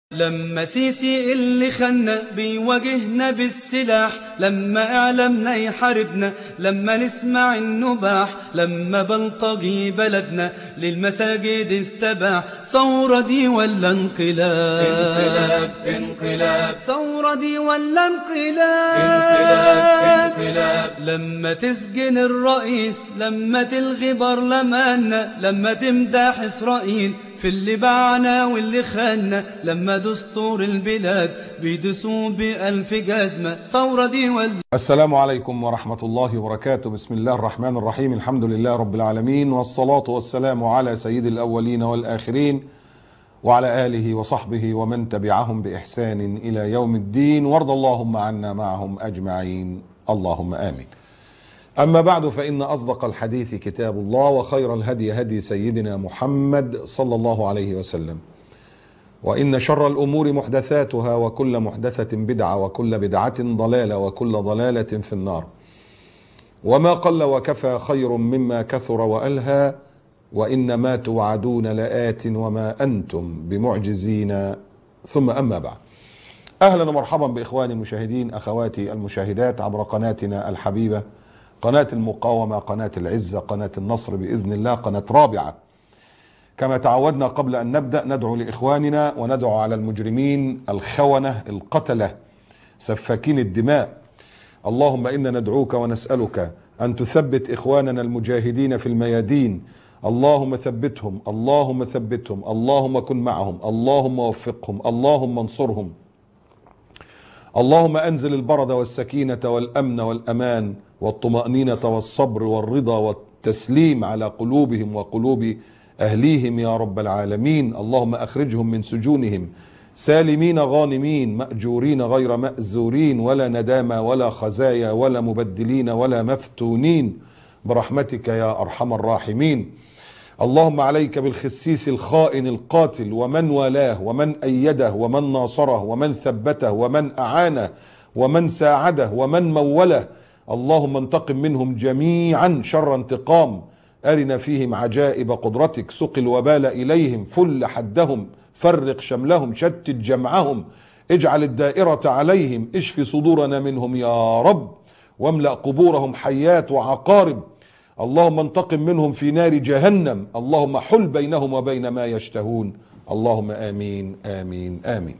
لما سيسي اللي خلنا بيواجهنا بالسلاح، لما اعلامنا يحاربنا، لما نسمع النباح، لما بلطجي بلدنا للمساجد استباح. ثورة دي ولا انقلاب؟ انقلاب انقلاب. ثورة دي ولا انقلاب؟ انقلاب انقلاب. لما تسجن الرئيس، لما تلغي برلماننا، لما تمدح إسرائيل في اللي باعنا واللي خاننا، لما دستور البلاد بيدسوا بألف جزمة. ثورة دي ولا؟ السلام عليكم ورحمة الله وبركاته. بسم الله الرحمن الرحيم. الحمد لله رب العالمين، والصلاة والسلام على سيد الأولين والآخرين وعلى آله وصحبه ومن تبعهم بإحسان إلى يوم الدين، وارض اللهم عنا معهم أجمعين، اللهم آمين. أما بعد، فإن أصدق الحديث كتاب الله، وخير الهدي هدي سيدنا محمد صلى الله عليه وسلم، وإن شر الأمور محدثاتها، وكل محدثة بدعة، وكل بدعة ضلالة، وكل ضلالة في النار. وما قل وكفى خير مما كثر وألهى، وإنما توعدون لآت وما أنتم بمعجزين. ثم أما بعد، أهلا ومرحبا بإخواني المشاهدين، أخواتي المشاهدات عبر قناتنا الحبيبة، قناة المقاومة، قناة العزة، قناة النصر بإذن الله، قناة رابعة. كما تعودنا قبل أن نبدأ ندعو لإخواننا وندعو على المجرمين الخونة القتلة سفاكين الدماء. اللهم إنا ندعوك ونسألك أن تثبت إخواننا المجاهدين في الميادين. اللهم ثبتهم، اللهم ثبتهم، اللهم كن معهم، اللهم وفقهم، اللهم انصرهم. اللهم أنزل البرد والسكينة والأمن والأمان والطمأنينة والصبر والرضا والتسليم على قلوبهم وقلوب أهليهم يا رب العالمين. اللهم أخرجهم من سجونهم سالمين غانمين مأجورين غير مأزورين، ولا ندامة ولا خزايا ولا مبدلين ولا مفتونين، برحمتك يا أرحم الراحمين. اللهم عليك بالخسيس الخائن القاتل، ومن والاه ومن أيده ومن ناصره ومن ثبته ومن أعانه ومن ساعده ومن موله. اللهم انتقم منهم جميعا شر انتقام. أرنا فيهم عجائب قدرتك، سق الوبال إليهم، فل حدهم، فرق شملهم، شتت جمعهم، اجعل الدائرة عليهم، اشف صدورنا منهم يا رب، واملأ قبورهم حيات وعقارب. اللهم انتقم منهم في نار جهنم. اللهم حل بينهم وبين ما يشتهون. اللهم آمين آمين آمين.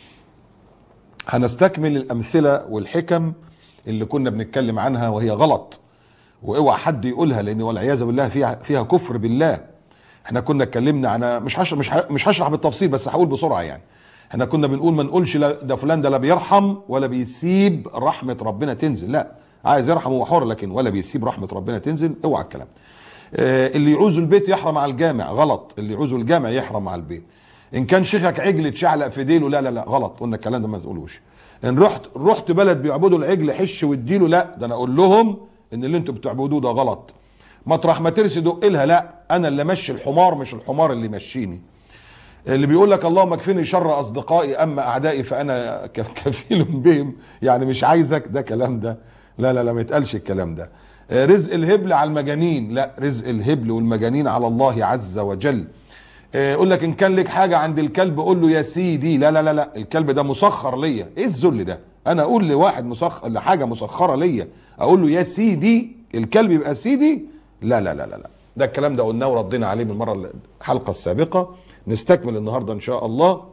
هنستكمل الأمثلة والحكم اللي كنا بنتكلم عنها وهي غلط، واوعى حد يقولها، لان والعياذ بالله فيها كفر بالله. احنا كنا اتكلمنا عن مش هشرح بالتفصيل، بس هقول بسرعه. يعني احنا كنا بنقول ما نقولش ده فلان ده لا بيرحم ولا بيسيب رحمه ربنا تنزل، لا، عايز يرحم هو حر، لكن ولا بيسيب رحمه ربنا تنزل، اوعى الكلام. اللي يعوز البيت يحرم على الجامع، غلط. اللي يعوز الجامع يحرم على البيت. ان كان شيخك عجل تشعلق في ديله، لا لا لا، غلط، قلنا الكلام ده ما تقولوش. ان رحت بلد بيعبدوا العجل حش واديله، لا، ده انا اقول لهم ان اللي انتوا بتعبدوه ده غلط. مطرح ما ترسي دق لها، لا، انا اللي مشي الحمار مش الحمار اللي مشيني. اللي بيقول لك اللهم اكفني شر اصدقائي اما اعدائي فانا كفيل بهم، يعني مش عايزك، ده كلام ده، لا لا لا، ما يتقالش الكلام ده. رزق الهبل على المجانين، لا، رزق الهبل والمجانين على الله عز وجل. يقول لك ان كان لك حاجه عند الكلب قول له يا سيدي، لا لا لا لا، الكلب ده مسخر ليا. ايه الذل ده؟ انا اقول لواحد مسخر لحاجه مسخره ليا اقول له يا سيدي، الكلب يبقى سيدي؟ لا لا لا لا لا، ده الكلام ده قلناه وردينا عليه من الحلقه السابقه. نستكمل النهارده ان شاء الله.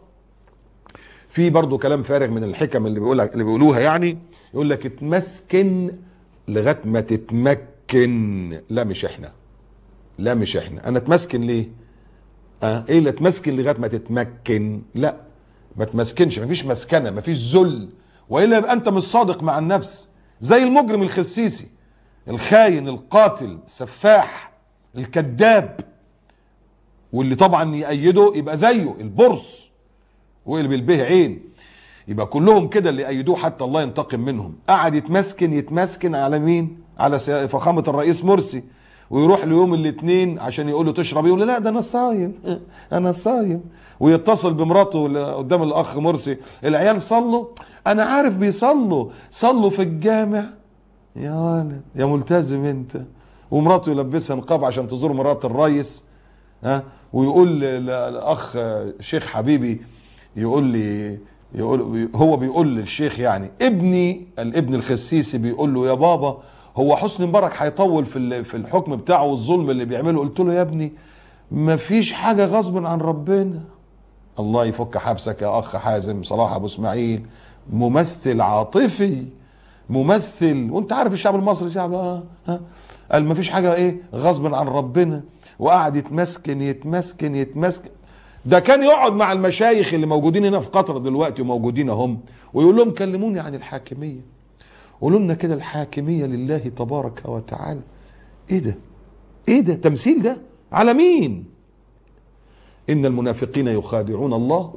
في برضو كلام فارغ من الحكم اللي بيقولوها، يعني يقول لك اتمسكن لغايه ما تتمكن. لا مش احنا، لا مش احنا. انا اتمسكن ليه؟ ايه اللي اتمسكن لغايه ما تتمكن؟ لا، ما تمسكنش، مفيش مسكنه، مفيش ذل، والا يبقى انت مش صادق مع النفس. زي المجرم الخسيسي الخاين القاتل السفاح الكذاب، واللي طبعا يأيده يبقى زيه البرص واللي بالبه عين، يبقى كلهم كده اللي يأيدوه حتى الله ينتقم منهم. قعد يتمسكن على مين؟ على فخامه الرئيس مرسي، ويروح ليوم الاثنين عشان يقول له تشرب، يقول له لا ده انا صايم، انا صايم، ويتصل بمراته قدام الاخ مرسي، العيال صلوا، انا عارف بيصلوا، صلوا في الجامع يا ولد يا ملتزم انت. ومراته يلبسها نقاب عشان تزور مرات الرئيس، ويقول للاخ شيخ حبيبي هو بيقول للشيخ يعني الابن الخسيسي بيقول له: يا بابا، هو حسني مبارك هيطول في الحكم بتاعه والظلم اللي بيعمله؟ قلت له: يا ابني، مفيش حاجة غصب عن ربنا. الله يفك حبسك يا اخ حازم صلاح ابو اسماعيل، ممثل عاطفي، ممثل، وانت عارف الشعب المصري شعب قال مفيش حاجة غصب عن ربنا، وقعد يتمسكن. ده كان يقعد مع المشايخ اللي موجودين هنا في قطر دلوقتي وموجودين هم، ويقول لهم: كلموني عن الحاكمية، قولوا لنا كده الحاكمية لله تبارك وتعالى. ايه ده تمثيل ده على مين؟ ان المنافقين يخادعون الله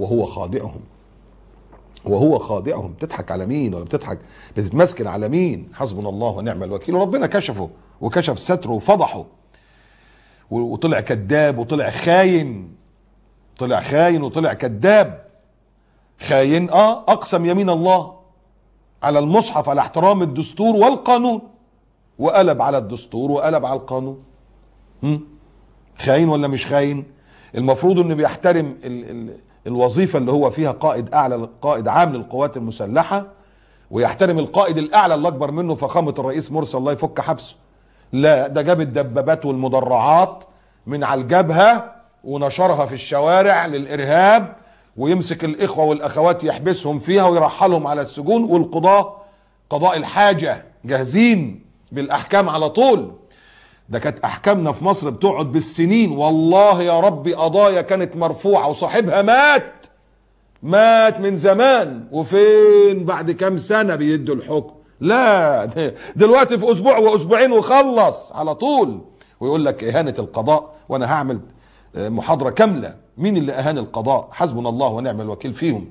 وهو خادعهم. تضحك على مين؟ ولا بتتمسكن على مين؟ حسبنا الله ونعم الوكيل. وربنا كشفه وكشف ستره وفضحه، وطلع كذاب وطلع خاين، وطلع كذاب خاين. اقسم يمين الله على المصحف على احترام الدستور والقانون، وقلب على الدستور وقلب على القانون. خاين ولا مش خاين؟ المفروض انه بيحترم الوظيفة اللي هو فيها قائد عام للقوات المسلحة، ويحترم القائد الاعلى اللي اكبر منه فخامة الرئيس مرسي الله يفك حبسه. لا، ده جاب الدبابات والمدرعات من على الجبهة ونشرها في الشوارع للإرهاب، ويمسك الإخوة والأخوات يحبسهم فيها ويرحلهم على السجون، قضاء الحاجة جاهزين بالأحكام على طول. ده كانت أحكامنا في مصر بتقعد بالسنين، والله يا ربي قضايا كانت مرفوعة وصاحبها مات من زمان، وفين بعد كام سنة بيدوا الحكم؟ لا، دلوقتي في أسبوع وأسبوعين وخلص على طول. ويقول لك إهانة القضاء، وأنا هعمل محاضرة كاملة مين اللي أهان القضاء، حسبنا الله ونعم الوكيل فيهم.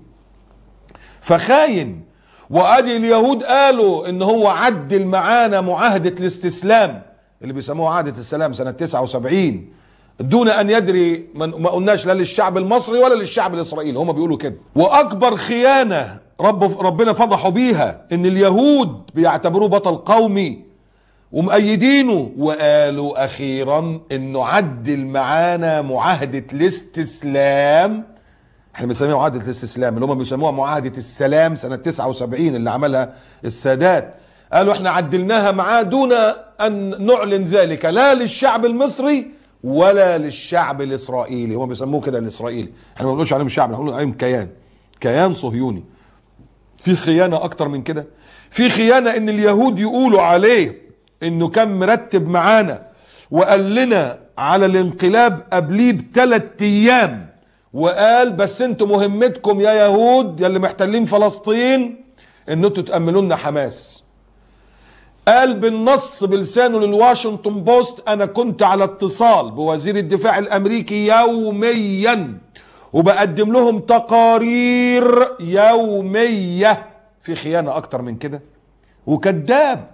فخاين. وادي اليهود قالوا ان هو عدل معانا معاهدة الاستسلام اللي بيسموها عهدة السلام سنة 79 دون ان يدري، ما قلناش لا للشعب المصري ولا للشعب الاسرائيلي، هم بيقولوا كده. واكبر خيانة ربنا فضحوا بيها ان اليهود بيعتبروه بطل قومي ومؤيدينه، وقالوا اخيرا انه عدل معانا معاهدة الاستسلام. احنا بنسميها معاهدة الاستسلام، اللي هم بيسموها معاهدة السلام سنة 79 اللي عملها السادات. قالوا احنا عدلناها معاه دون ان نعلن ذلك لا للشعب المصري ولا للشعب الاسرائيلي. هم بيسموه كده الاسرائيلي، احنا ما بنقولش عليهم شعب، احنا بنقول عليهم كيان صهيوني. في خيانة اكتر من كده؟ في خيانة ان اليهود يقولوا عليه انه كان مرتب معانا وقال لنا على الانقلاب قبليه ب3 ايام، وقال بس انتوا مهمتكم يا يهود يا اللي محتلين فلسطين ان انتوا تأمنوا لنا حماس. قال بالنص بلسانه للواشنطن بوست: انا كنت على اتصال بوزير الدفاع الامريكي يوميا وبقدم لهم تقارير يومية. في خيانة اكتر من كده؟ وكذاب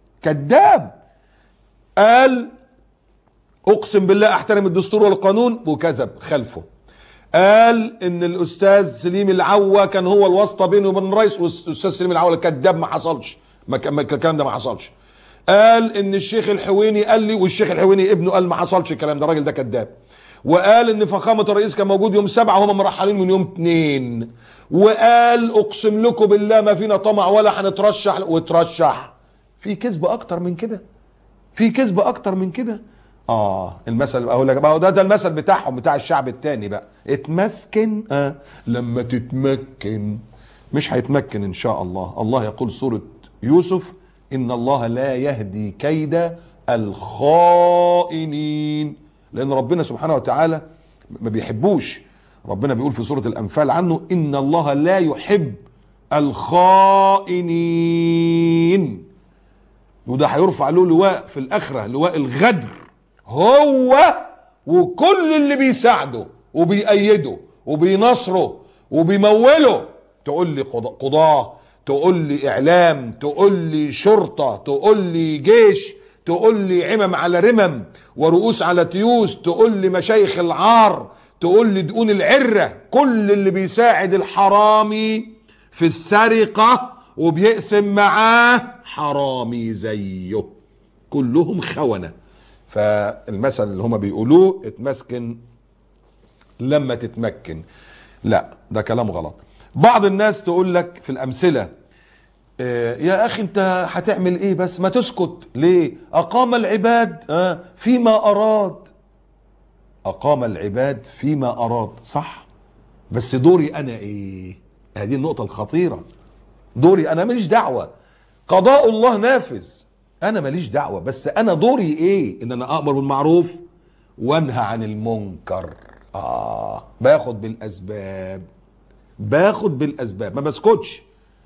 قال اقسم بالله احترم الدستور والقانون وكذب خلفه. قال ان الاستاذ سليم العوة كان هو الواسطة بينه وبين الرئيس، والاستاذ سليم العوة كذاب، ما حصلش، الكلام ده ما حصلش. قال ان الشيخ الحويني قال لي، والشيخ الحويني ابنه قال ما حصلش الكلام ده، الراجل ده كذاب. وقال ان فخامة الرئيس كان موجود يوم 7 وهم مرحلين من يوم 2. وقال اقسم لكم بالله ما فينا طمع ولا هنترشح، وترشح. في كذب اكتر من كده؟ المثل اقول لك بقى، ده المثل بتاعهم بتاع الشعب التاني بقى، اتمسكن لما تتمكن. مش هيتمكن ان شاء الله. الله يقول سورة يوسف: ان الله لا يهدي كيد الخائنين، لان ربنا سبحانه وتعالى ما بيحبوش. ربنا بيقول في سورة الانفال عنه: ان الله لا يحب الخائنين. وده هيرفع له لواء في الاخرة، لواء الغدر، هو وكل اللي بيساعده وبيأيده وبينصره وبيموله. تقول لي قضاة، تقول لي اعلام، تقول لي شرطة، تقول لي جيش، تقول لي عمم على رمم ورؤوس على تيوس، تقول لي مشايخ العار، تقول لي دقون العرة. كل اللي بيساعد الحرامي في السرقة وبيقسم معاه حرامي زيه، كلهم خونة. فالمثل اللي هما بيقولوه اتمسكن لما تتمكن. لا، ده كلام غلط. بعض الناس تقول لك في الامثله يا اخي انت هتعمل ايه بس ما تسكت ليه؟ اقام العباد فيما اراد. اقام العباد فيما اراد، صح، بس دوري انا ايه؟ هذه النقطه الخطيره. دوري انا ماليش دعوه، قضاء الله نافذ، انا ماليش دعوه، بس انا دوري ايه؟ ان انا امر بالمعروف وانهى عن المنكر. باخد بالاسباب، باخد بالاسباب، ما بسكتش.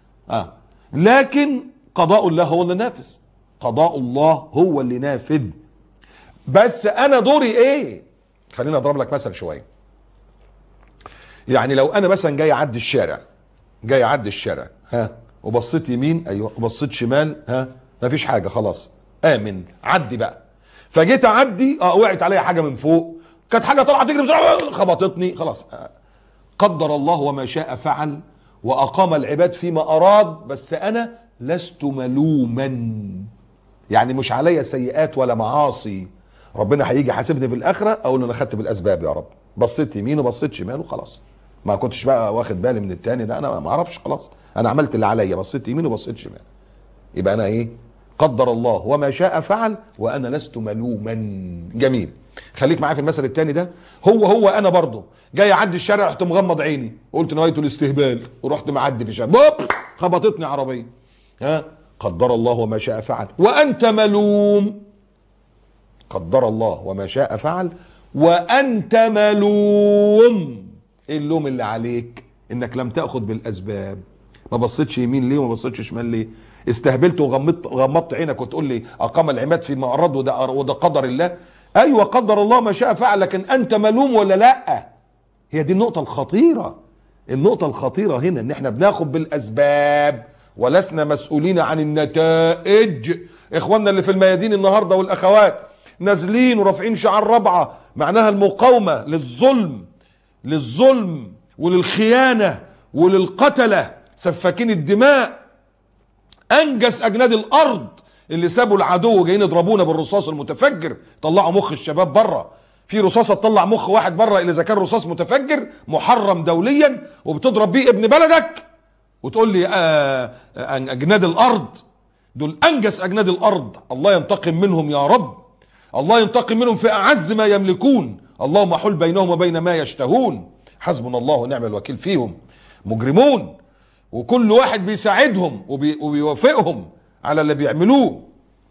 لكن قضاء الله هو اللي نافذ، قضاء الله هو اللي نافذ، بس انا دوري ايه؟ خليني اضرب لك مثل شويه. يعني لو انا مثلا جاي اعدي الشارع، وبصيت يمين، ايوه، وبصيت شمال، مفيش حاجه، خلاص امن، عدي بقى. فجيت اعدي، وقعت عليا حاجه من فوق، كانت حاجه طالعه تجري بسرعه خبطتني، خلاص. قدر الله وما شاء فعل، واقام العباد فيما اراد، بس انا لست ملوما، يعني مش عليا سيئات ولا معاصي. ربنا هيجي حاسبني في الاخره، اقول له انا خدت بالاسباب يا رب، بصيت يمين وبصيت شمال وخلاص، ما كنتش بقى واخد بالي من التاني ده، انا ما اعرفش، خلاص انا عملت اللي عليا، بصيت يمين وبصيت شمال، يبقى انا ايه؟ قدر الله وما شاء فعل وانا لست ملوما. جميل. خليك معايا في المثل التاني ده. هو انا برضه جاي اعدي الشارع، رحت مغمض عيني، قلت نويت الاستهبال، ورحت معدي في الشارع، بوب، خبطتني عربيه. قدر الله وما شاء فعل وانت ملوم. قدر الله وما شاء فعل وانت ملوم. ايه اللوم اللي عليك؟ انك لم تاخذ بالاسباب. ما بصيتش يمين ليه وما بصيتش شمال ليه؟ استهبلت وغمضت عينك وتقول لي اقام العماد في معرض، وده قدر الله. ايوه قدر الله ما شاء فعل، لكن انت ملوم ولا لا؟ هي دي النقطه الخطيره. النقطه الخطيره هنا ان احنا بناخد بالاسباب ولسنا مسؤولين عن النتائج. اخواننا اللي في الميادين النهارده والاخوات نازلين ورافعين شعار رابعه، معناها المقاومه للظلم وللخيانه وللقتله سفاكين الدماء، انجس اجناد الارض اللي سابوا العدو جايين يضربونا بالرصاص المتفجر، طلعوا مخ الشباب بره. في رصاصه تطلع مخ واحد بره اذا كان رصاص متفجر محرم دوليا، وبتضرب بيه ابن بلدك وتقول لي اجناد الارض. دول انجس اجناد الارض، الله ينتقم منهم يا رب، الله ينتقم منهم في اعز ما يملكون، اللهم حل بينهم وبين ما يشتهون، حسبنا الله ونعم الوكيل فيهم. مجرمون، وكل واحد بيساعدهم وبيوافقهم على اللي بيعملوه.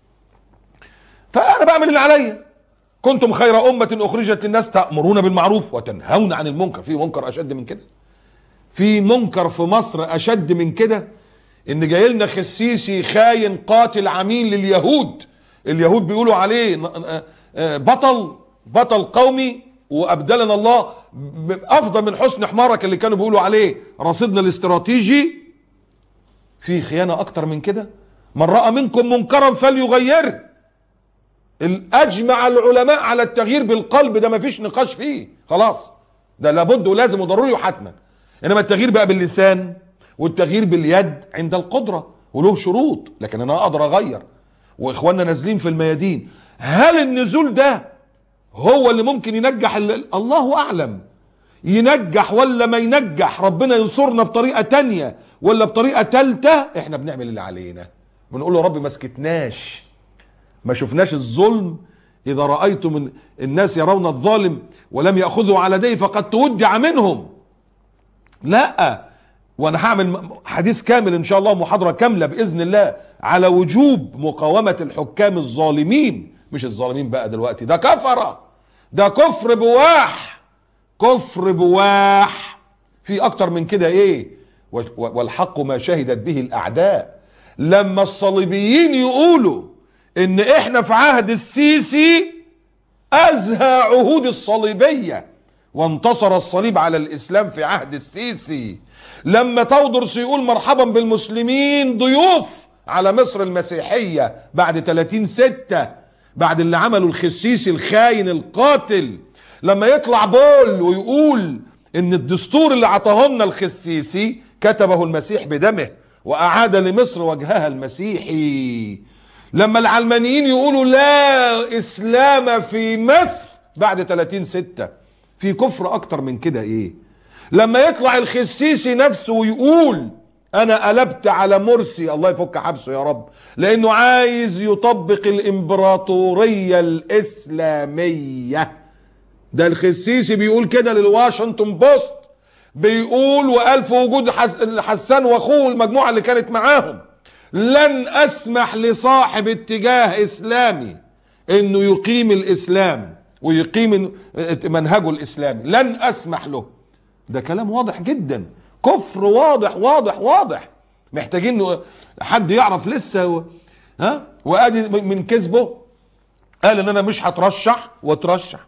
فانا بعمل اللي عليا. كنتم خير امه اخرجت للناس تامرون بالمعروف وتنهون عن المنكر. في منكر اشد من كده؟ في منكر في مصر اشد من كده؟ ان جاي لنا خسيسي خاين قاتل عميل لليهود، اليهود بيقولوا عليه بطل قومي، وابدلنا الله افضل من حسن حمارك اللي كانوا بيقولوا عليه رصيدنا الاستراتيجي. في خيانه اكتر من كده؟ من راى منكم منكرا فليغيره. اجمع العلماء على التغيير بالقلب، ده ما فيش نقاش فيه، خلاص ده لابد ولازم وضروري وحتما. انما التغيير بقى باللسان والتغيير باليد عند القدره وله شروط، لكن انا اقدر اغير. واخواننا نازلين في الميادين، هل النزول ده هو اللي ممكن ينجح؟ الله اعلم، ينجح ولا ما ينجح، ربنا ينصرنا بطريقه تانية ولا بطريقه تالتة. احنا بنعمل اللي علينا، بنقول له رب ما سكتناش، ما شفناش الظلم. اذا رايتم الناس يرون الظالم ولم ياخذوا على يديه فقد تودع منهم. لا، وانا هعمل حديث كامل ان شاء الله، محاضره كامله باذن الله على وجوب مقاومه الحكام الظالمين. مش الظالمين بقى دلوقتي، ده كفره، ده كفر بواح، كفر بواح. في اكتر من كده ايه؟ والحق ما شهدت به الاعداء. لما الصليبيين يقولوا ان احنا في عهد السيسي ازهى عهود الصليبيه، وانتصر الصليب على الاسلام في عهد السيسي. لما تودرس يقول مرحبا بالمسلمين ضيوف على مصر المسيحيه بعد 30/6، بعد اللي عمله الخسيسي الخاين القاتل. لما يطلع بول ويقول ان الدستور اللي عطاه لنا الخسيسي كتبه المسيح بدمه واعاد لمصر وجهها المسيحي. لما العلمانيين يقولوا لا اسلام في مصر بعد 30/6. في كفر اكتر من كده ايه؟ لما يطلع الخسيسي نفسه ويقول انا قلبت على مرسي، الله يفك حبسه يا رب، لانه عايز يطبق الامبراطورية الاسلامية. ده الخسيسي بيقول كده للواشنطن بوست، بيقول وقال في وجود حسان واخوه والمجموعة اللي كانت معاهم: لن اسمح لصاحب اتجاه اسلامي انه يقيم الاسلام ويقيم منهجه الاسلامي، لن اسمح له. ده كلام واضح جدا، كفر واضح واضح واضح، محتاجين حد يعرف لسه وادي من كذبه قال ان انا مش هترشح، وترشح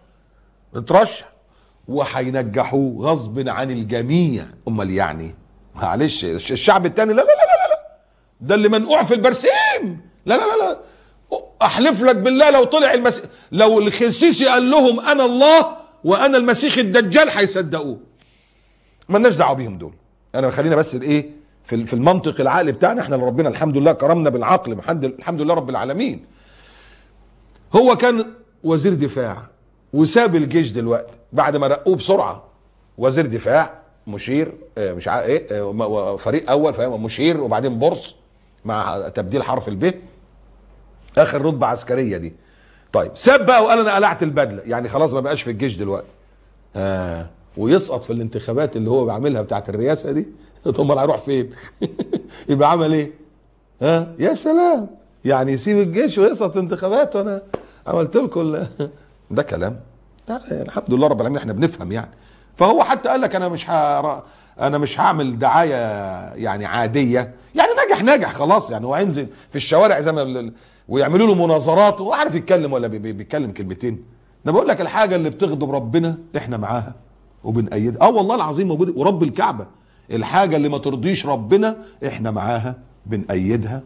وهينجحوه غصب عن الجميع. امال يعني معلش الشعب التاني لا لا لا لا لا، ده اللي منقوع في البرسيم، لا لا لا لا، احلف لك بالله لو طلع لو الخسيسي قال لهم انا الله وانا المسيح الدجال هيصدقوه. مالناش دعوه بيهم دول، انا خلينا بس الايه في المنطق العقلي بتاعنا احنا، اللي ربنا الحمد لله كرمنا بالعقل، الحمد لله رب العالمين. هو كان وزير دفاع وساب الجيش دلوقتي بعد ما رقوه بسرعه وزير دفاع، مشير مش عارف ايه، فريق اول فاهم، مشير وبعدين بورس مع تبديل حرف الب، اخر رتبه عسكريه دي. طيب ساب بقى وقال انا قلعت البدله، يعني خلاص ما بقاش في الجيش دلوقتي، ويسقط في الانتخابات اللي هو بيعملها بتاعت الرئاسه دي. طب هيروح فين؟ يبقى عمل ايه؟ يا سلام، يعني يسيب الجيش ويسقط في انتخابات وانا عملت لكم ده كلام؟ الحمد لله رب العالمين احنا بنفهم يعني. فهو حتى قال لك انا مش هعمل دعايه يعني عاديه، يعني نجح خلاص، يعني هو هينزل في الشوارع زي ما ويعملوا له مناظرات وعارف يتكلم ولا بيتكلم كلمتين. ده بقول لك الحاجه اللي بتغضب ربنا احنا معاها وبنأيدها، والله العظيم موجوده، ورب الكعبه الحاجه اللي ما ترضيش ربنا احنا معاها بنأيدها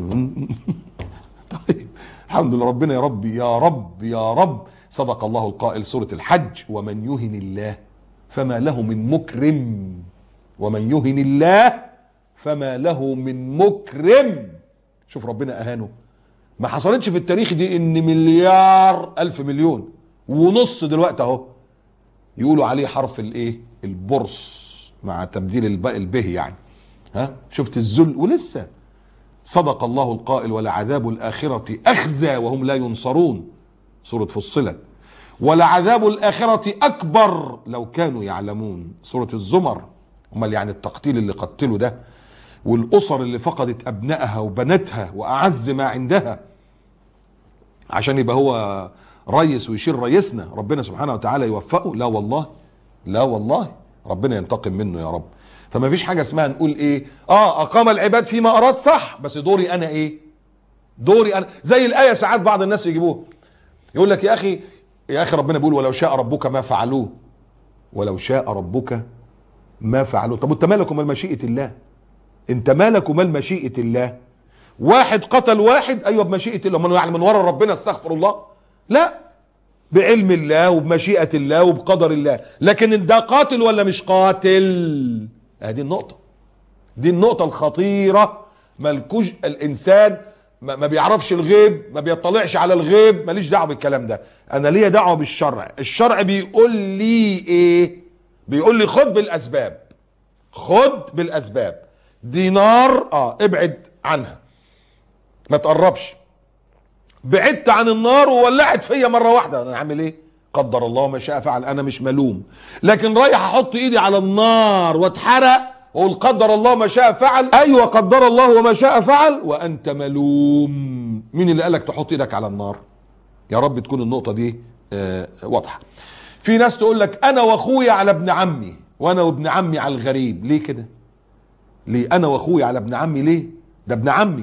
طيب الحمد لله، ربنا يا رب يا رب يا رب. صدق الله القائل سورة الحج: ومن يهن الله فما له من مكرم، ومن يهن الله فما له من مكرم. شوف ربنا اهانه، ما حصلتش في التاريخ دي ان مليار الف مليون ونص دلوقتي اهو يقولوا عليه حرف الايه البرص مع تبديل البه يعني. شفت الذل؟ ولسه صدق الله القائل: ولعذاب الآخرة أخزى وهم لا ينصرون، سورة فصلت. ولعذاب الآخرة أكبر لو كانوا يعلمون، سورة الزمر. امال يعني التقتيل اللي قتلوا ده، والأسر اللي فقدت أبنائها وبناتها وأعز ما عندها عشان يبقى هو ريس ويشير ريسنا، ربنا سبحانه وتعالى يوفقه؟ لا والله، لا والله، ربنا ينتقم منه يا رب. فما فيش حاجة اسمها نقول ايه اقام العباد فيما اراد، صح، بس دوري انا ايه؟ دوري انا. زي الآية ساعات بعض الناس يجيبوها يقول لك يا اخي ربنا بيقول ولو شاء ربك ما فعلوه، ولو شاء ربك ما فعلوه. طب انت مالك ومال مشيئة الله؟ انت مالك ومال مشيئة الله؟ واحد قتل واحد، ايوه بمشيئة الله، يعني من ورا ربنا استغفر الله؟ لا، بعلم الله وبمشيئة الله وبقدر الله. لكن ده قاتل ولا مش قاتل؟ دي النقطة، دي النقطة الخطيرة. ملكوش الانسان ما بيعرفش الغيب، ما بيطلعش على الغيب، ماليش دعوه بالكلام ده. انا ليا دعوه بالشرع. الشرع بيقول لي ايه؟ بيقول لي خد بالاسباب، خد بالاسباب. دينار ابعد عنها، ما تقربش. بعدت عن النار وولعت فيا مره واحده، انا اعمل ايه؟ قدر الله ما شاء فعل، انا مش ملوم. لكن رايح احط ايدي على النار واتحرق واقول قدر الله ما شاء فعل، ايوه قدر الله وما شاء فعل، وانت ملوم. مين اللي قالك تحط ايدك على النار؟ يا رب تكون النقطه دي واضحه. في ناس تقول لك انا واخويا على ابن عمي، وانا وابن عمي على الغريب. ليه كده؟ ليه انا واخويا على ابن عمي؟ ليه؟ ده ابن عمي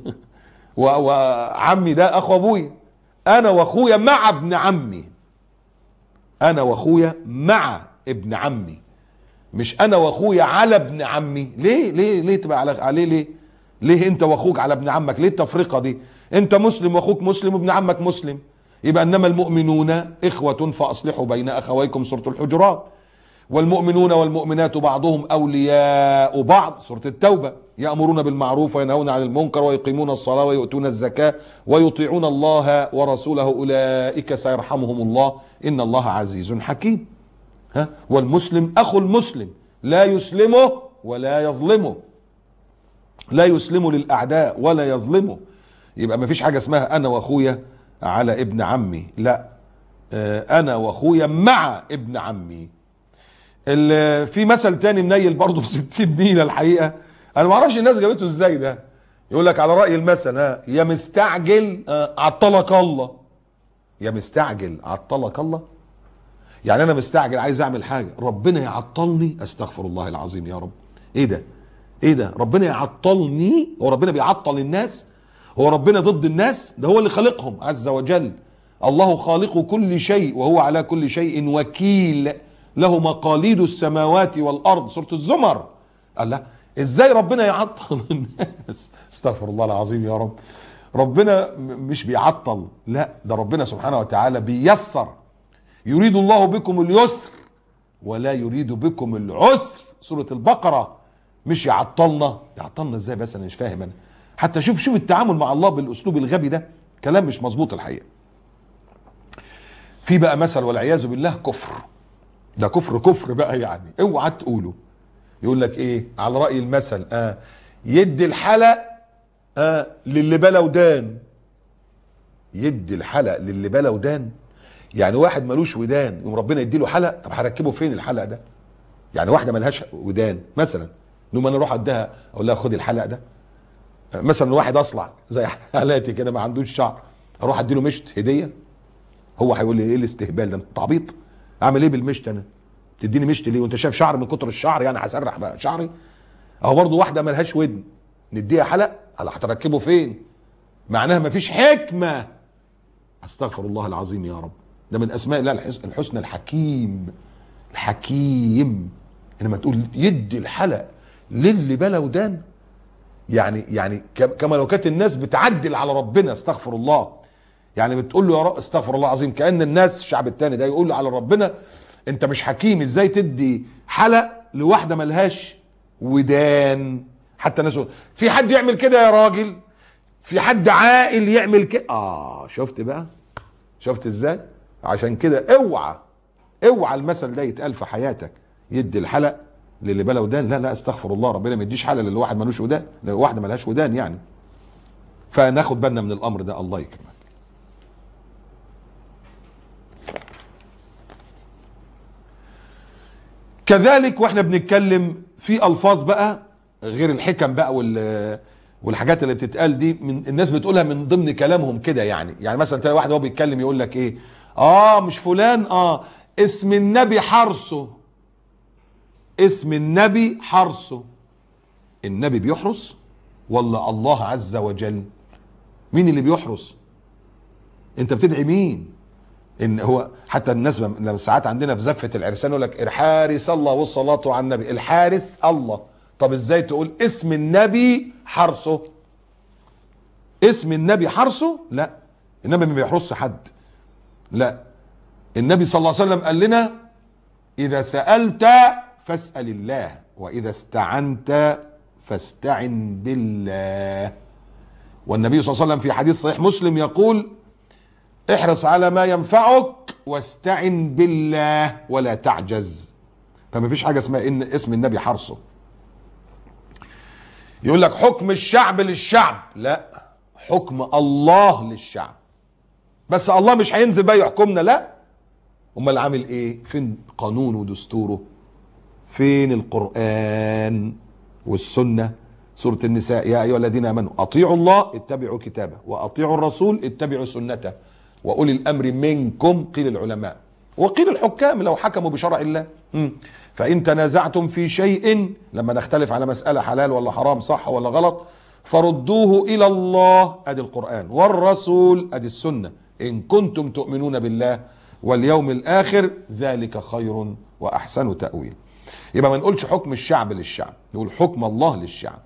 وعمي ده اخو ابويا. انا واخويا مع ابن عمي، انا واخويا مع ابن عمي، مش انا واخويا على ابن عمي. ليه تبقى عليه؟ ليه انت واخوك على ابن عمك؟ ليه التفرقه دي؟ انت مسلم واخوك مسلم وابن عمك مسلم، يبقى انما المؤمنون اخوة فاصلحوا بين اخويكم، سورة الحجرات. والمؤمنون والمؤمنات بعضهم اولياء بعض، سورة التوبة. يأمرون بالمعروف وينهون عن المنكر ويقيمون الصلاة ويؤتون الزكاة ويطيعون الله ورسوله اولئك سيرحمهم الله ان الله عزيز حكيم. والمسلم اخو المسلم لا يسلمه ولا يظلمه، لا يسلمه للاعداء ولا يظلمه. يبقى ما فيش حاجه اسمها انا واخويا على ابن عمي، لا، انا واخويا مع ابن عمي. في مثل تاني منيل برضه ب60 نيله الحقيقه، انا ما اعرفش الناس جابته ازاي ده. يقول لك على راي المثل يا مستعجل عطلك الله. يا مستعجل عطلك الله، يعني انا مستعجل عايز اعمل حاجه ربنا يعطلني، استغفر الله العظيم يا رب. ايه ده؟ ايه ده؟ ربنا يعطلني؟ هو ربنا بيعطل الناس؟ هو ربنا ضد الناس؟ ده هو اللي خلقهم عز وجل. الله خالق كل شيء وهو على كل شيء وكيل، له مقاليد السماوات والارض، سورة الزمر. قال لا، ازاي ربنا يعطل الناس؟ استغفر الله العظيم يا رب. ربنا مش بيعطل، لا، ده ربنا سبحانه وتعالى بيسر. يريد الله بكم اليسر ولا يريد بكم العسر، سورة البقرة. مش يعطلنا. يعطلنا ازاي بس؟ انا مش فاهم انا. حتى شوف التعامل مع الله بالاسلوب الغبي ده، كلام مش مظبوط الحقيقة. في بقى مثل والعياذ بالله كفر، ده كفر بقى، يعني اوعى تقوله. يقول لك ايه على رأي المثل؟ يدي الحلق للي بلا ودان. يدي الحلق للي بلا ودان، يعني واحد ملوش ودان يقوم ربنا يديله حلق. طب هركبه فين الحلق ده؟ يعني واحده ملهاش ودان مثلا، نقوم انا اروح اديها اقول لها خدي الحلق ده. مثلا واحد اصلع زي حالاتي كده ما عندوش شعر، اروح اديله مشط هديه؟ هو هيقول لي ايه الاستهبال ده؟ انت عبيط. اعمل ايه بالمشط انا؟ تديني مشط ليه وانت شايف شعر؟ من كتر الشعر يعني هسرح بقى شعري؟ اهو برضه واحده ملهاش ودن نديها حلق، هتركبه فين؟ معناها مفيش حكمه. استغفر الله العظيم يا رب. ده من اسماء الله الحسنى الحكيم. الحكيم. انما تقول يدي الحلق للي بلا ودان، يعني كما لو كانت الناس بتعدل على ربنا. استغفر الله. يعني بتقول له يا رب، استغفر الله العظيم، كأن الناس الشعب التاني ده يقول له على ربنا انت مش حكيم، ازاي تدي حلق لواحده ملهاش ودان؟ حتى الناس في حد يعمل كده يا راجل؟ في حد عاقل يعمل كده؟ شفت بقى؟ شفت ازاي؟ عشان كده اوعى المثل ده يتقال في حياتك. يدي الحلق للي بلا ودان، لا استغفر الله، ربنا ما يديش حلق للواحد ملوش ودان، لواحده ملهاش ودان يعني. فناخد بالنا من الامر ده. الله يكرمك. كذلك واحنا بنتكلم في الفاظ بقى غير الحكم بقى والحاجات اللي بتتقال دي، من الناس بتقولها من ضمن كلامهم كده. يعني مثلا تلاقي واحد وهو بيتكلم يقول لك ايه؟ مش فلان، اسم النبي حرسه. اسم النبي حرسه. النبي بيحرس ولا الله عز وجل؟ مين اللي بيحرس؟ انت بتدعي مين؟ ان هو حتى الناس لما ساعات عندنا في زفة العرسان يقول لك الحارس الله والصلاة على النبي. الحارس الله. طب ازاي تقول اسم النبي حرسه؟ اسم النبي حرسه؟ لا، النبي ما بيحرسش حد. لا، النبي صلى الله عليه وسلم قال لنا اذا سألت فاسأل الله واذا استعنت فاستعن بالله. والنبي صلى الله عليه وسلم في حديث صحيح مسلم يقول احرص على ما ينفعك واستعن بالله ولا تعجز. فما فيش حاجة اسمها ان اسم النبي حرسه. يقول لك حكم الشعب للشعب، لا، حكم الله للشعب. بس الله مش هينزل بقى يحكمنا، لا. امال عامل ايه؟ فين قانونه ودستوره؟ فين القرآن والسنة؟ سورة النساء يا ايها الذين امنوا اطيعوا الله اتبعوا كتابه واطيعوا الرسول اتبعوا سنته واولي الامر منكم. قيل العلماء وقيل الحكام لو حكموا بشرع الله. فان تنازعتم في شيء، لما نختلف على مسألة حلال ولا حرام، صح ولا غلط، فردوه الى الله، ادي القرآن، والرسول، ادي السنة، ان كنتم تؤمنون بالله واليوم الاخر ذلك خير واحسن تأويل. يبقى ما نقولش حكم الشعب للشعب، نقول حكم الله للشعب.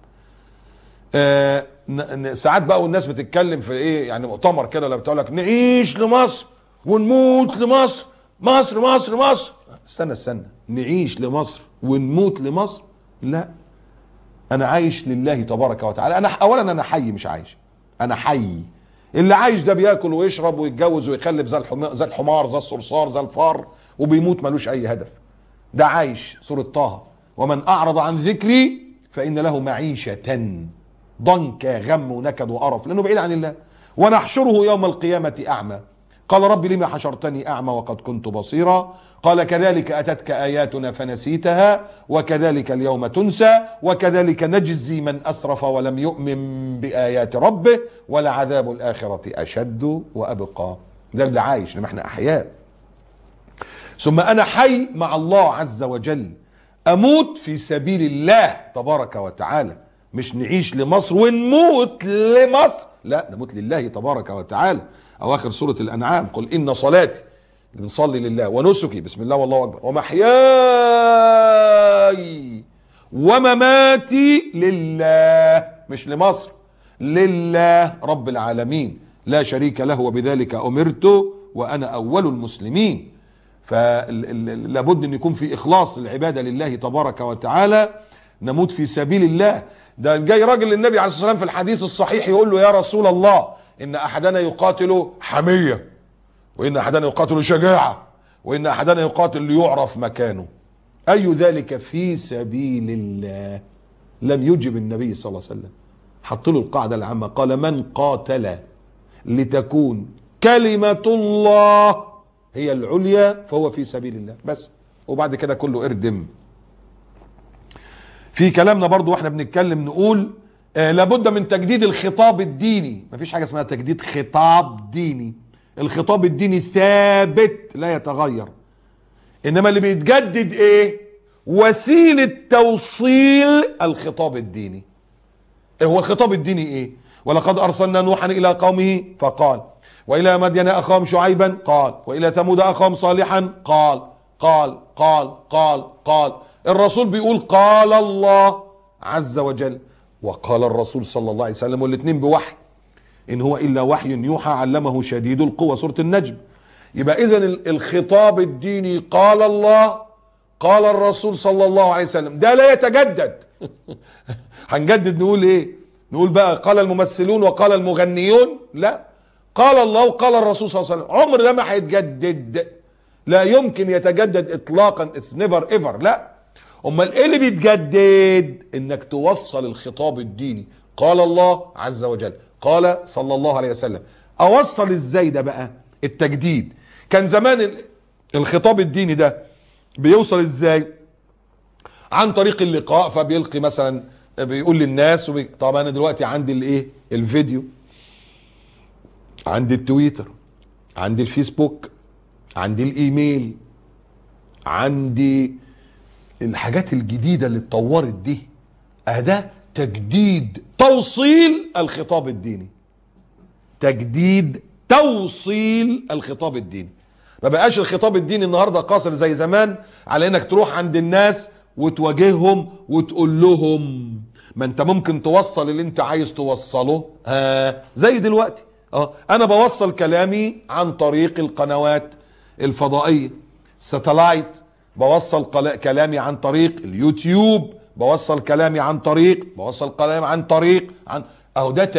ساعات بقى والناس بتتكلم في ايه، يعني مؤتمر كده لما بتقول لك نعيش لمصر ونموت لمصر، مصر مصر مصر. استنى، نعيش لمصر ونموت لمصر؟ لا، انا عايش لله تبارك وتعالى. اولا انا حي مش عايش، انا حي. اللي عايش ده بياكل ويشرب ويتجوز ويخلف زي الحمار زي الصرصار زي الفار، وبيموت ملوش اي هدف. ده عايش. سورة طه: ومن أعرض عن ذكري فإن له معيشة ضنكا، غم ونكد وقرف، لأنه بعيد عن الله. ونحشره يوم القيامة أعمى، قال رب لما حشرتني أعمى وقد كنت بصيرا، قال كذلك أتتك آياتنا فنسيتها وكذلك اليوم تنسى وكذلك نجزي من أسرف ولم يؤمن بآيات ربه ولعذاب الآخرة أشد وأبقى. ده اللي عايش، لما احنا أحياء. ثم أنا حي مع الله عز وجل، أموت في سبيل الله تبارك وتعالى. مش نعيش لمصر ونموت لمصر، لا، نموت لله تبارك وتعالى. أواخر سورة الأنعام: قل إن صلاتي، بنصلي لله، ونسكي، بسم الله والله أكبر، ومحياي ومماتي لله، مش لمصر، لله رب العالمين لا شريك له، وبذلك أمرت وأنا أول المسلمين. فلابد أن يكون في إخلاص العبادة لله تبارك وتعالى، نموت في سبيل الله. ده جاي راجل للنبي عليه الصلاة والسلام في الحديث الصحيح يقول له: يا رسول الله، إن أحدنا يقاتل حمية، وإن أحدنا يقاتل شجاعة، وإن أحدنا يقاتل ليعرف مكانه، أي ذلك في سبيل الله؟ لم يجب النبي صلى الله عليه وسلم. حط له القاعدة العامة، قال: من قاتل لتكون كلمة الله هي العليا فهو في سبيل الله، بس. وبعد كده كله اردم. في كلامنا برضو واحنا بنتكلم نقول لابد من تجديد الخطاب الديني. مفيش حاجة اسمها تجديد خطاب ديني، الخطاب الديني ثابت لا يتغير، انما اللي بيتجدد ايه؟ وسيلة توصيل الخطاب الديني. ايه هو الخطاب الديني؟ ايه؟ ولقد ارسلنا نوحا الى قومه فقال، والى مدين اخاهم شعيبا قال، والى ثمود اخاهم صالحا قال قال قال قال قال. الرسول بيقول قال الله عز وجل وقال الرسول صلى الله عليه وسلم، والاثنين بوحي. إن هو إلا وحي يوحى علمه شديد القوى، سورة النجم. يبقى إذن الخطاب الديني قال الله قال الرسول صلى الله عليه وسلم، ده لا يتجدد. هنجدد نقول إيه؟ نقول بقى قال الممثلون وقال المغنيون؟ لا، قال الله وقال الرسول صلى الله عليه وسلم. عمر ده ما هيتجدد، لا يمكن يتجدد إطلاقا. It's never ever. لا، امال ايه اللي بيتجدد؟ انك توصل الخطاب الديني قال الله عز وجل قال صلى الله عليه وسلم. اوصل ازاي ده بقى التجديد؟ كان زمان الخطاب الديني ده بيوصل ازاي؟ عن طريق اللقاء، فبيلقي مثلا بيقول للناس طب انا دلوقتي عندي الايه؟ الفيديو، عندي التويتر، عندي الفيسبوك، عندي الايميل، عندي الحاجات الجديدة اللي اتطورت دي. ده تجديد توصيل الخطاب الديني، تجديد توصيل الخطاب الديني. ما بقاش الخطاب الديني النهاردة قاصر زي زمان على انك تروح عند الناس وتواجههم وتقول لهم. ما انت ممكن توصل اللي انت عايز توصله زي دلوقتي. انا بوصل كلامي عن طريق القنوات الفضائية، الساتلايت، بوصل كلامي عن طريق اليوتيوب، بوصل كلامي عن طريق اهو ده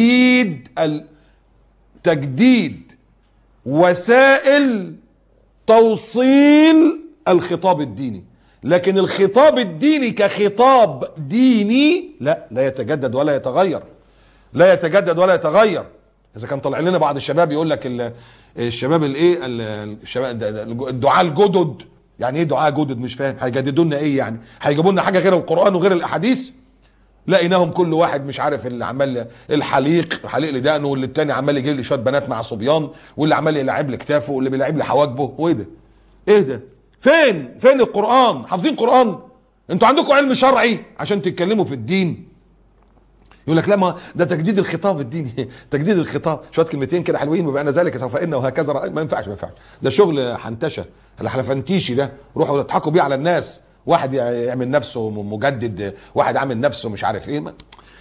تجديد وسائل توصيل الخطاب الديني. لكن الخطاب الديني كخطاب ديني لا يتجدد ولا يتغير، لا يتجدد ولا يتغير. اذا كان طالع لنا بعض الشباب يقول لك الشباب الشباب الدعاة الجدد. يعني ايه دعاء جدد؟ مش فاهم. هيجددوا لنا ايه يعني؟ هيجيبوا لنا حاجه غير القران وغير الاحاديث؟ لقيناهم كل واحد مش عارف، اللي عمال الحليق لدقنه، واللي التاني عمال يجيب لي شويه بنات مع صبيان، واللي عمال يلعب لي كتافه، واللي بيلعب لي حواجبه. وايه ده؟ ايه ده؟ فين القران؟ حافظين قران؟ انتوا عندكم علم شرعي عشان تتكلموا في الدين؟ يقول لك لا، ما ده تجديد الخطاب الديني. تجديد الخطاب، شويه كلمتين كده حلوين، وبقى ذلك سوف ان وهكذا ما ينفعش. ده شغل حنتشه الحلفنتيشي ده. روحوا اضحكوا بيه على الناس. واحد يعمل نفسه مجدد، واحد عامل نفسه مش عارف ايه.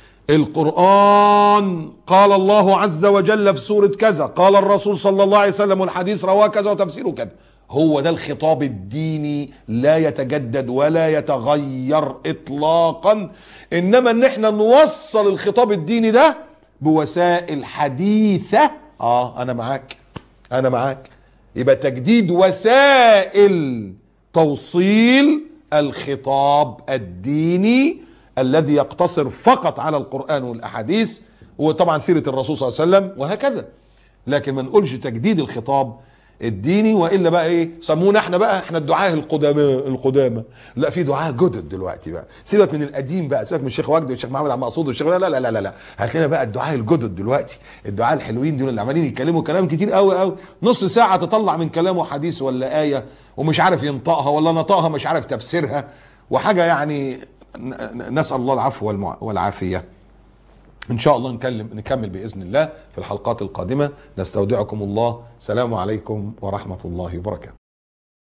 القرآن قال الله عز وجل في سورة كذا، قال الرسول صلى الله عليه وسلم، والحديث رواه كذا وتفسيره كذا. هو ده الخطاب الديني، لا يتجدد ولا يتغير اطلاقا. انما ان احنا نوصل الخطاب الديني ده بوسائل حديثة. انا معاك. يبقى تجديد وسائل توصيل الخطاب الديني الذي يقتصر فقط على القرآن والأحاديث، وطبعا سيرة الرسول صلى الله عليه وسلم وهكذا، لكن ما نقولش تجديد الخطاب الديني. والا بقى ايه سمونا احنا بقى احنا الدعاة القدامى. لا، في دعاة جدد دلوقتي بقى، سيبك من القديم بقى، سيبك من الشيخ وجدي والشيخ محمد عبد المقصود والشيخ لا، هات لنا بقى الدعاة الجدد دلوقتي، الدعاة الحلوين دول اللي عمالين يتكلموا كلام كتير قوي قوي، نص ساعة تطلع من كلامه حديث ولا آية ومش عارف ينطقها، ولا نطقها مش عارف تفسيرها، وحاجة يعني نسأل الله العفو والعافية. إن شاء الله نكمل بإذن الله في الحلقات القادمة. نستودعكم الله. سلام عليكم ورحمة الله وبركاته.